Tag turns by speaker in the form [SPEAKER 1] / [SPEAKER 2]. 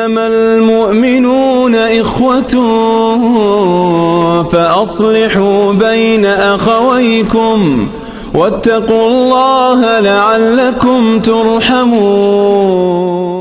[SPEAKER 1] إنما المؤمنون إخوة فأصلحوا بين أخويكم واتقوا الله لعلكم ترحمون.